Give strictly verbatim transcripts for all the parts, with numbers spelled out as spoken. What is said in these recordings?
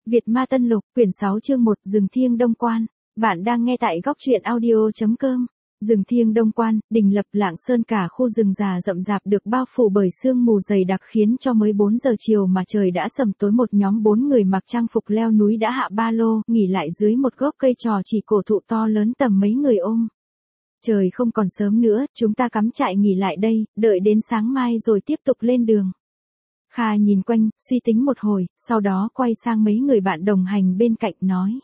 Việt Ma Tân Lục, quyển sáu chương một, Rừng Thiêng Đông Quan. Bạn đang nghe tại góc truyện audio.com. Rừng Thiêng Đông Quan, Đình Lập Lạng Sơn, cả khu rừng già rậm rạp được bao phủ bởi sương mù dày đặc khiến cho mới bốn giờ chiều mà trời đã sầm tối. Một nhóm bốn người mặc trang phục leo núi đã hạ ba lô, nghỉ lại dưới một gốc cây trò chỉ cổ thụ to lớn tầm mấy người ôm. Trời không còn sớm nữa, chúng ta cắm trại nghỉ lại đây, đợi đến sáng mai rồi tiếp tục lên đường. Kha nhìn quanh, suy tính một hồi, sau đó quay sang mấy người bạn đồng hành bên cạnh nói.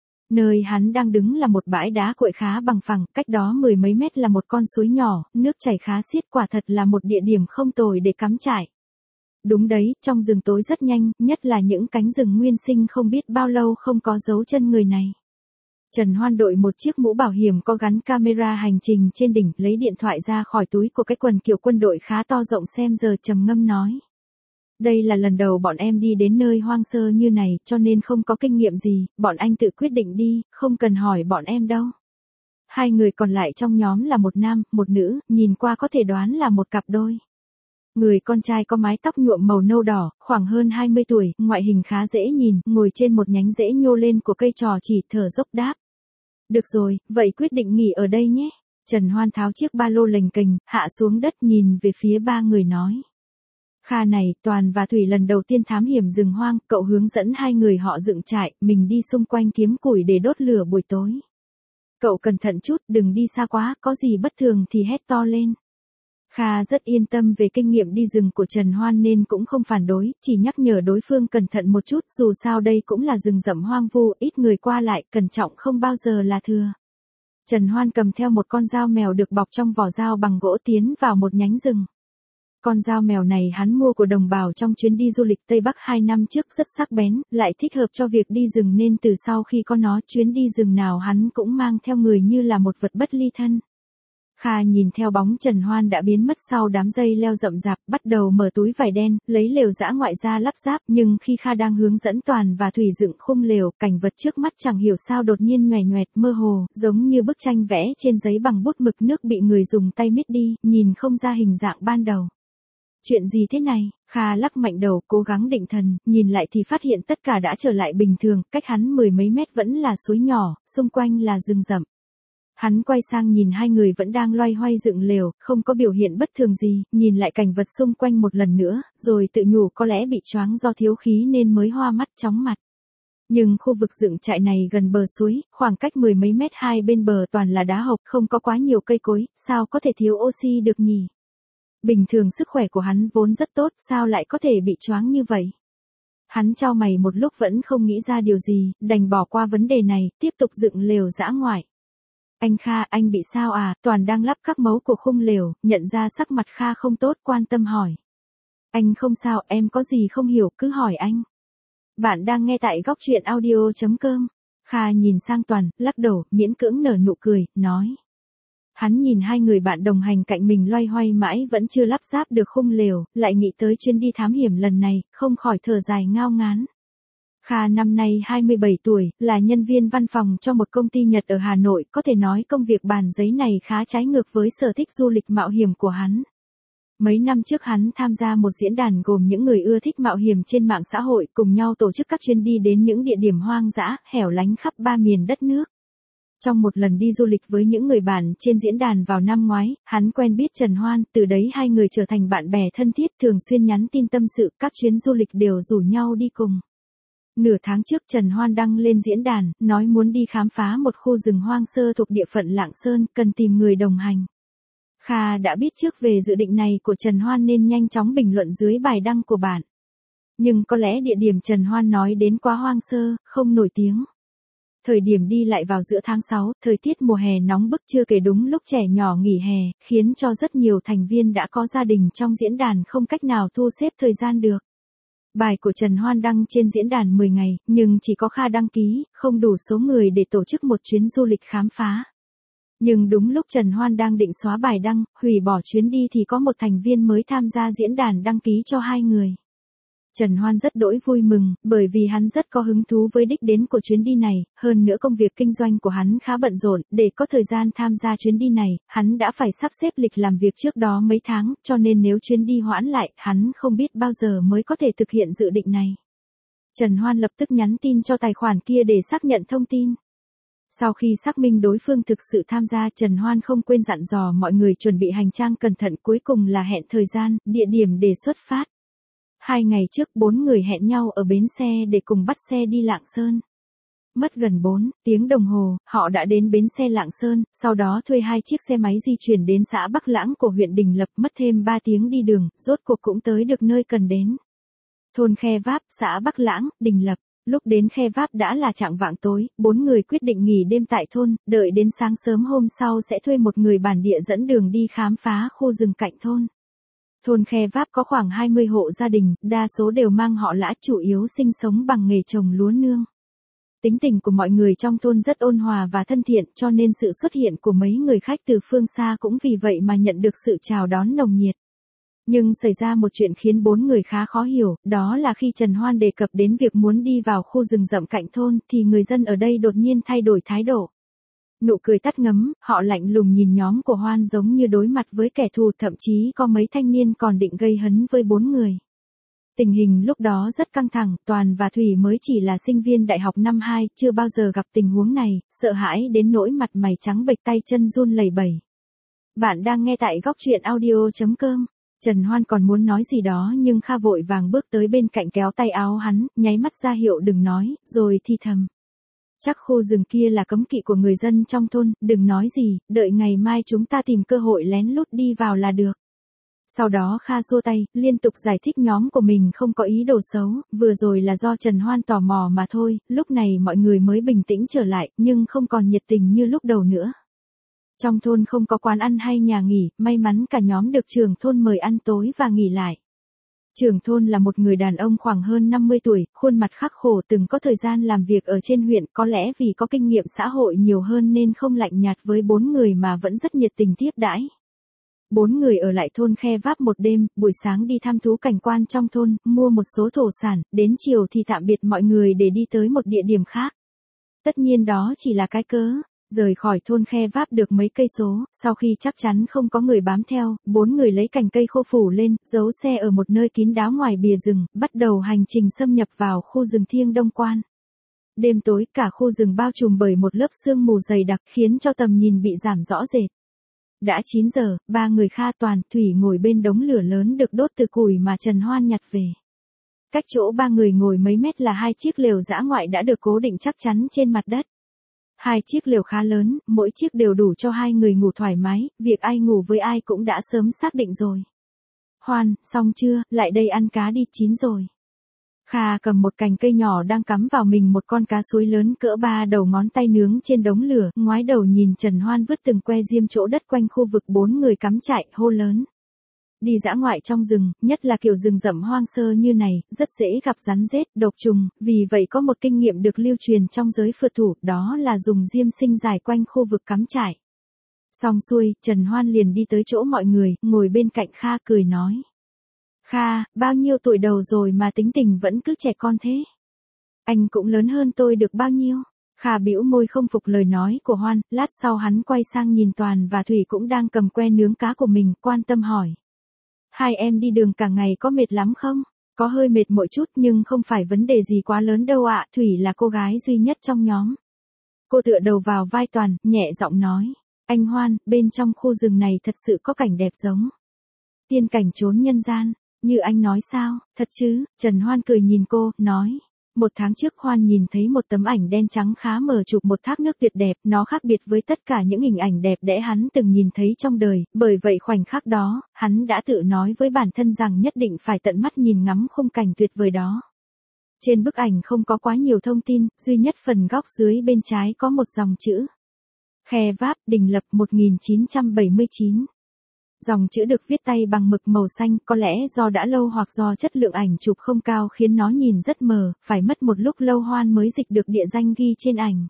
Nơi hắn đang đứng là một bãi đá cuội khá bằng phẳng, cách đó mười mấy mét là một con suối nhỏ, nước chảy khá xiết, quả thật là một địa điểm không tồi để cắm trại. Đúng đấy, trong rừng tối rất nhanh, nhất là những cánh rừng nguyên sinh không biết bao lâu không có dấu chân người này. Trần Hoan đội một chiếc mũ bảo hiểm có gắn camera hành trình trên đỉnh, lấy điện thoại ra khỏi túi của cái quần kiểu quân đội khá to rộng xem giờ, trầm ngâm nói. Đây là lần đầu bọn em đi đến nơi hoang sơ như này, cho nên không có kinh nghiệm gì, bọn anh tự quyết định đi, không cần hỏi bọn em đâu. Hai người còn lại trong nhóm là một nam, một nữ, nhìn qua có thể đoán là một cặp đôi. Người con trai có mái tóc nhuộm màu nâu đỏ, khoảng hơn hai mươi tuổi, ngoại hình khá dễ nhìn, ngồi trên một nhánh rễ nhô lên của cây trò chỉ, thở dốc đáp. Được rồi, vậy quyết định nghỉ ở đây nhé. Trần Hoan tháo chiếc ba lô lềnh kềnh, hạ xuống đất nhìn về phía ba người nói. Kha này, Toàn và Thủy lần đầu tiên thám hiểm rừng hoang, cậu hướng dẫn hai người họ dựng trại, mình đi xung quanh kiếm củi để đốt lửa buổi tối. Cậu cẩn thận chút, đừng đi xa quá, có gì bất thường thì hét to lên. Kha rất yên tâm về kinh nghiệm đi rừng của Trần Hoan nên cũng không phản đối, chỉ nhắc nhở đối phương cẩn thận một chút, dù sao đây cũng là rừng rậm hoang vu, ít người qua lại, cẩn trọng không bao giờ là thừa. Trần Hoan cầm theo một con dao mèo được bọc trong vỏ dao bằng gỗ tiến vào một nhánh rừng. Con dao mèo này hắn mua của đồng bào trong chuyến đi du lịch Tây Bắc hai năm trước, rất sắc bén, lại thích hợp cho việc đi rừng nên từ sau khi có nó, chuyến đi rừng nào hắn cũng mang theo người như là một vật bất ly thân. Kha nhìn theo bóng Trần Hoan đã biến mất sau đám dây leo rậm rạp, bắt đầu mở túi vải đen, lấy lều dã ngoại ra lắp ráp, nhưng khi Kha đang hướng dẫn Toàn và Thủy dựng khung lều, cảnh vật trước mắt chẳng hiểu sao đột nhiên nhoẻn nhoẹt, mơ hồ, giống như bức tranh vẽ trên giấy bằng bút mực nước bị người dùng tay miết đi, nhìn không ra hình dạng ban đầu. Chuyện gì thế này? Kha lắc mạnh đầu, cố gắng định thần, nhìn lại thì phát hiện tất cả đã trở lại bình thường, cách hắn mười mấy mét vẫn là suối nhỏ, xung quanh là rừng rậm. Hắn quay sang nhìn hai người vẫn đang loay hoay dựng lều, không có biểu hiện bất thường gì, nhìn lại cảnh vật xung quanh một lần nữa, rồi tự nhủ có lẽ bị choáng do thiếu khí nên mới hoa mắt chóng mặt. Nhưng khu vực dựng trại này gần bờ suối, khoảng cách mười mấy mét, hai bên bờ toàn là đá hộc, không có quá nhiều cây cối, sao có thể thiếu oxy được nhỉ? Bình thường sức khỏe của hắn vốn rất tốt, sao lại có thể bị choáng như vậy? Hắn chau mày một lúc vẫn không nghĩ ra điều gì, đành bỏ qua vấn đề này, tiếp tục dựng lều dã ngoại. Anh Kha, anh bị sao à? Toàn đang lắp các mấu của khung lều, nhận ra sắc mặt Kha không tốt, quan tâm hỏi. Anh không sao, em có gì không hiểu, cứ hỏi anh. Bạn đang nghe tại góc truyện audio.com. Kha nhìn sang Toàn, lắc đầu, miễn cưỡng nở nụ cười, nói. Hắn nhìn hai người bạn đồng hành cạnh mình loay hoay mãi vẫn chưa lắp ráp được khung lều, lại nghĩ tới chuyến đi thám hiểm lần này, không khỏi thở dài ngao ngán. Kha năm nay hai mươi bảy tuổi, là nhân viên văn phòng cho một công ty Nhật ở Hà Nội, có thể nói công việc bàn giấy này khá trái ngược với sở thích du lịch mạo hiểm của hắn. Mấy năm trước hắn tham gia một diễn đàn gồm những người ưa thích mạo hiểm trên mạng xã hội, cùng nhau tổ chức các chuyến đi đến những địa điểm hoang dã, hẻo lánh khắp ba miền đất nước. Trong một lần đi du lịch với những người bạn trên diễn đàn vào năm ngoái, hắn quen biết Trần Hoan, từ đấy hai người trở thành bạn bè thân thiết, thường xuyên nhắn tin tâm sự, các chuyến du lịch đều rủ nhau đi cùng. Nửa tháng trước Trần Hoan đăng lên diễn đàn, nói muốn đi khám phá một khu rừng hoang sơ thuộc địa phận Lạng Sơn, cần tìm người đồng hành. Kha đã biết trước về dự định này của Trần Hoan nên nhanh chóng bình luận dưới bài đăng của bạn. Nhưng có lẽ địa điểm Trần Hoan nói đến quá hoang sơ, không nổi tiếng. Thời điểm đi lại vào giữa tháng sáu, thời tiết mùa hè nóng bức, chưa kể đúng lúc trẻ nhỏ nghỉ hè, khiến cho rất nhiều thành viên đã có gia đình trong diễn đàn không cách nào thu xếp thời gian được. Bài của Trần Hoan đăng trên diễn đàn mười ngày, nhưng chỉ có Kha đăng ký, không đủ số người để tổ chức một chuyến du lịch khám phá. Nhưng đúng lúc Trần Hoan đang định xóa bài đăng, hủy bỏ chuyến đi thì có một thành viên mới tham gia diễn đàn đăng ký cho hai người. Trần Hoan rất đỗi vui mừng, bởi vì hắn rất có hứng thú với đích đến của chuyến đi này, hơn nữa công việc kinh doanh của hắn khá bận rộn, để có thời gian tham gia chuyến đi này, hắn đã phải sắp xếp lịch làm việc trước đó mấy tháng, cho nên nếu chuyến đi hoãn lại, hắn không biết bao giờ mới có thể thực hiện dự định này. Trần Hoan lập tức nhắn tin cho tài khoản kia để xác nhận thông tin. Sau khi xác minh đối phương thực sự tham gia, Trần Hoan không quên dặn dò mọi người chuẩn bị hành trang cẩn thận, cuối cùng là hẹn thời gian, địa điểm để xuất phát. Hai ngày trước bốn người hẹn nhau ở bến xe để cùng bắt xe đi Lạng Sơn. Mất gần bốn tiếng đồng hồ, họ đã đến bến xe Lạng Sơn, sau đó thuê hai chiếc xe máy di chuyển đến xã Bắc Lãng của huyện Đình Lập, mất thêm ba tiếng đi đường, rốt cuộc cũng tới được nơi cần đến. Thôn Khe Váp, xã Bắc Lãng, Đình Lập. Lúc đến Khe Váp đã là chạng vạng tối, bốn người quyết định nghỉ đêm tại thôn, đợi đến sáng sớm hôm sau sẽ thuê một người bản địa dẫn đường đi khám phá khu rừng cạnh thôn. Thôn Khe Váp có khoảng hai mươi hộ gia đình, đa số đều mang họ Lã, chủ yếu sinh sống bằng nghề trồng lúa nương. Tính tình của mọi người trong thôn rất ôn hòa và thân thiện, cho nên sự xuất hiện của mấy người khách từ phương xa cũng vì vậy mà nhận được sự chào đón nồng nhiệt. Nhưng xảy ra một chuyện khiến bốn người khá khó hiểu, đó là khi Trần Hoan đề cập đến việc muốn đi vào khu rừng rậm cạnh thôn, thì người dân ở đây đột nhiên thay đổi thái độ. Nụ cười tắt ngấm, họ lạnh lùng nhìn nhóm của Hoan giống như đối mặt với kẻ thù, thậm chí có mấy thanh niên còn định gây hấn với bốn người. Tình hình lúc đó rất căng thẳng, Toàn và Thủy mới chỉ là sinh viên đại học năm hai, chưa bao giờ gặp tình huống này, sợ hãi đến nỗi mặt mày trắng bệch, tay chân run lẩy bẩy. Bạn đang nghe tại góc truyện audio chấm com. Trần Hoan còn muốn nói gì đó nhưng Kha vội vàng bước tới bên cạnh kéo tay áo hắn, nháy mắt ra hiệu đừng nói, rồi thì thầm. Chắc khu rừng kia là cấm kỵ của người dân trong thôn, đừng nói gì, đợi ngày mai chúng ta tìm cơ hội lén lút đi vào là được. Sau đó Kha xua tay, liên tục giải thích nhóm của mình không có ý đồ xấu, vừa rồi là do Trần Hoan tò mò mà thôi, lúc này mọi người mới bình tĩnh trở lại, nhưng không còn nhiệt tình như lúc đầu nữa. Trong thôn không có quán ăn hay nhà nghỉ, may mắn cả nhóm được trưởng thôn mời ăn tối và nghỉ lại. Trưởng thôn là một người đàn ông khoảng hơn năm mươi tuổi, khuôn mặt khắc khổ, từng có thời gian làm việc ở trên huyện, có lẽ vì có kinh nghiệm xã hội nhiều hơn nên không lạnh nhạt với bốn người mà vẫn rất nhiệt tình tiếp đãi. Bốn người ở lại thôn Khe Váp một đêm, buổi sáng đi thăm thú cảnh quan trong thôn, mua một số thổ sản, đến chiều thì tạm biệt mọi người để đi tới một địa điểm khác. Tất nhiên đó chỉ là cái cớ. Rời khỏi thôn Khe Váp được mấy cây số, sau khi chắc chắn không có người bám theo, bốn người lấy cành cây khô phủ lên, giấu xe ở một nơi kín đáo ngoài bìa rừng, bắt đầu hành trình xâm nhập vào khu rừng Thiêng Đông Quan. Đêm tối, cả khu rừng bao trùm bởi một lớp sương mù dày đặc khiến cho tầm nhìn bị giảm rõ rệt. Đã chín giờ, ba người Kha, Toàn, Thủy ngồi bên đống lửa lớn được đốt từ củi mà Trần Hoan nhặt về. Cách chỗ ba người ngồi mấy mét là hai chiếc lều dã ngoại đã được cố định chắc chắn trên mặt đất. Hai chiếc lều khá lớn, mỗi chiếc đều đủ cho hai người ngủ thoải mái, việc ai ngủ với ai cũng đã sớm xác định rồi. Hoan, xong chưa, lại đây ăn cá đi, chín rồi. Kha cầm một cành cây nhỏ đang cắm vào mình một con cá suối lớn cỡ ba đầu ngón tay nướng trên đống lửa, ngoái đầu nhìn Trần Hoan vứt từng que diêm chỗ đất quanh khu vực bốn người cắm trại, hô lớn. Đi dã ngoại trong rừng, nhất là kiểu rừng rậm hoang sơ như này, rất dễ gặp rắn rết, độc trùng, vì vậy có một kinh nghiệm được lưu truyền trong giới phượt thủ, đó là dùng diêm sinh dài quanh khu vực cắm trại. Xong xuôi, Trần Hoan liền đi tới chỗ mọi người, ngồi bên cạnh Kha cười nói. Kha, bao nhiêu tuổi đầu rồi mà tính tình vẫn cứ trẻ con thế? Anh cũng lớn hơn tôi được bao nhiêu? Kha bĩu môi không phục lời nói của Hoan, lát sau hắn quay sang nhìn Toàn và Thủy cũng đang cầm que nướng cá của mình, quan tâm hỏi. Hai em đi đường cả ngày có mệt lắm không? Có hơi mệt mỗi chút nhưng không phải vấn đề gì quá lớn đâu ạ. Thủy là cô gái duy nhất trong nhóm. Cô tựa đầu vào vai Toàn, nhẹ giọng nói. Anh Hoan, bên trong khu rừng này thật sự có cảnh đẹp giống tiên cảnh trốn nhân gian, như anh nói sao, thật chứ? Trần Hoan cười nhìn cô, nói. Một tháng trước Hoan nhìn thấy một tấm ảnh đen trắng khá mờ chụp một thác nước tuyệt đẹp, nó khác biệt với tất cả những hình ảnh đẹp đẽ hắn từng nhìn thấy trong đời, bởi vậy khoảnh khắc đó, hắn đã tự nói với bản thân rằng nhất định phải tận mắt nhìn ngắm khung cảnh tuyệt vời đó. Trên bức ảnh không có quá nhiều thông tin, duy nhất phần góc dưới bên trái có một dòng chữ. Khe Váp, Đình Lập một nghìn chín trăm bảy mươi chín. Dòng chữ được viết tay bằng mực màu xanh, có lẽ do đã lâu hoặc do chất lượng ảnh chụp không cao khiến nó nhìn rất mờ, phải mất một lúc lâu Hoan mới dịch được địa danh ghi trên ảnh.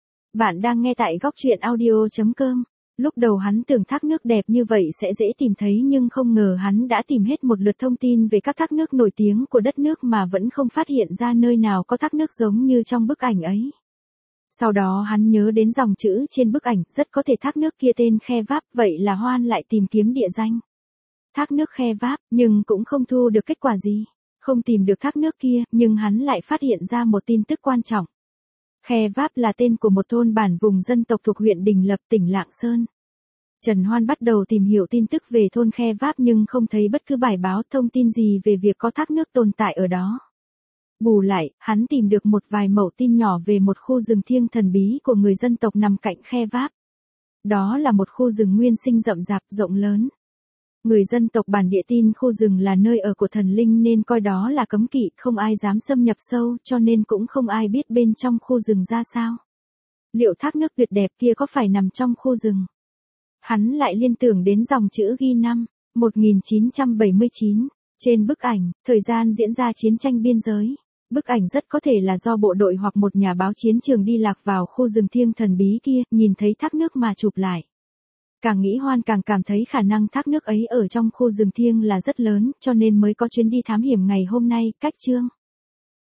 Bạn đang nghe tại góc truyện audio chấm com. Lúc đầu hắn tưởng thác nước đẹp như vậy sẽ dễ tìm thấy nhưng không ngờ hắn đã tìm hết một lượt thông tin về các thác nước nổi tiếng của đất nước mà vẫn không phát hiện ra nơi nào có thác nước giống như trong bức ảnh ấy. Sau đó hắn nhớ đến dòng chữ trên bức ảnh, rất có thể thác nước kia tên Khe Váp, vậy là Hoan lại tìm kiếm địa danh. Thác nước Khe Váp, nhưng cũng không thu được kết quả gì. Không tìm được thác nước kia, nhưng hắn lại phát hiện ra một tin tức quan trọng. Khe Váp là tên của một thôn bản vùng dân tộc thuộc huyện Đình Lập, tỉnh Lạng Sơn. Trần Hoan bắt đầu tìm hiểu tin tức về thôn Khe Váp nhưng không thấy bất cứ bài báo thông tin gì về việc có thác nước tồn tại ở đó. Bù lại, hắn tìm được một vài mẩu tin nhỏ về một khu rừng thiêng thần bí của người dân tộc nằm cạnh Khe Váp. Đó là một khu rừng nguyên sinh rậm rạp rộng lớn. Người dân tộc bản địa tin khu rừng là nơi ở của thần linh nên coi đó là cấm kỵ, không ai dám xâm nhập sâu, cho nên cũng không ai biết bên trong khu rừng ra sao. Liệu thác nước tuyệt đẹp kia có phải nằm trong khu rừng? Hắn lại liên tưởng đến dòng chữ ghi năm một nghìn chín trăm bảy mươi chín trên bức ảnh, thời gian diễn ra chiến tranh biên giới. Bức ảnh rất có thể là do bộ đội hoặc một nhà báo chiến trường đi lạc vào khu rừng thiêng thần bí kia, nhìn thấy thác nước mà chụp lại. Càng nghĩ Hoan càng cảm thấy khả năng thác nước ấy ở trong khu rừng thiêng là rất lớn, cho nên mới có chuyến đi thám hiểm ngày hôm nay. Cách chương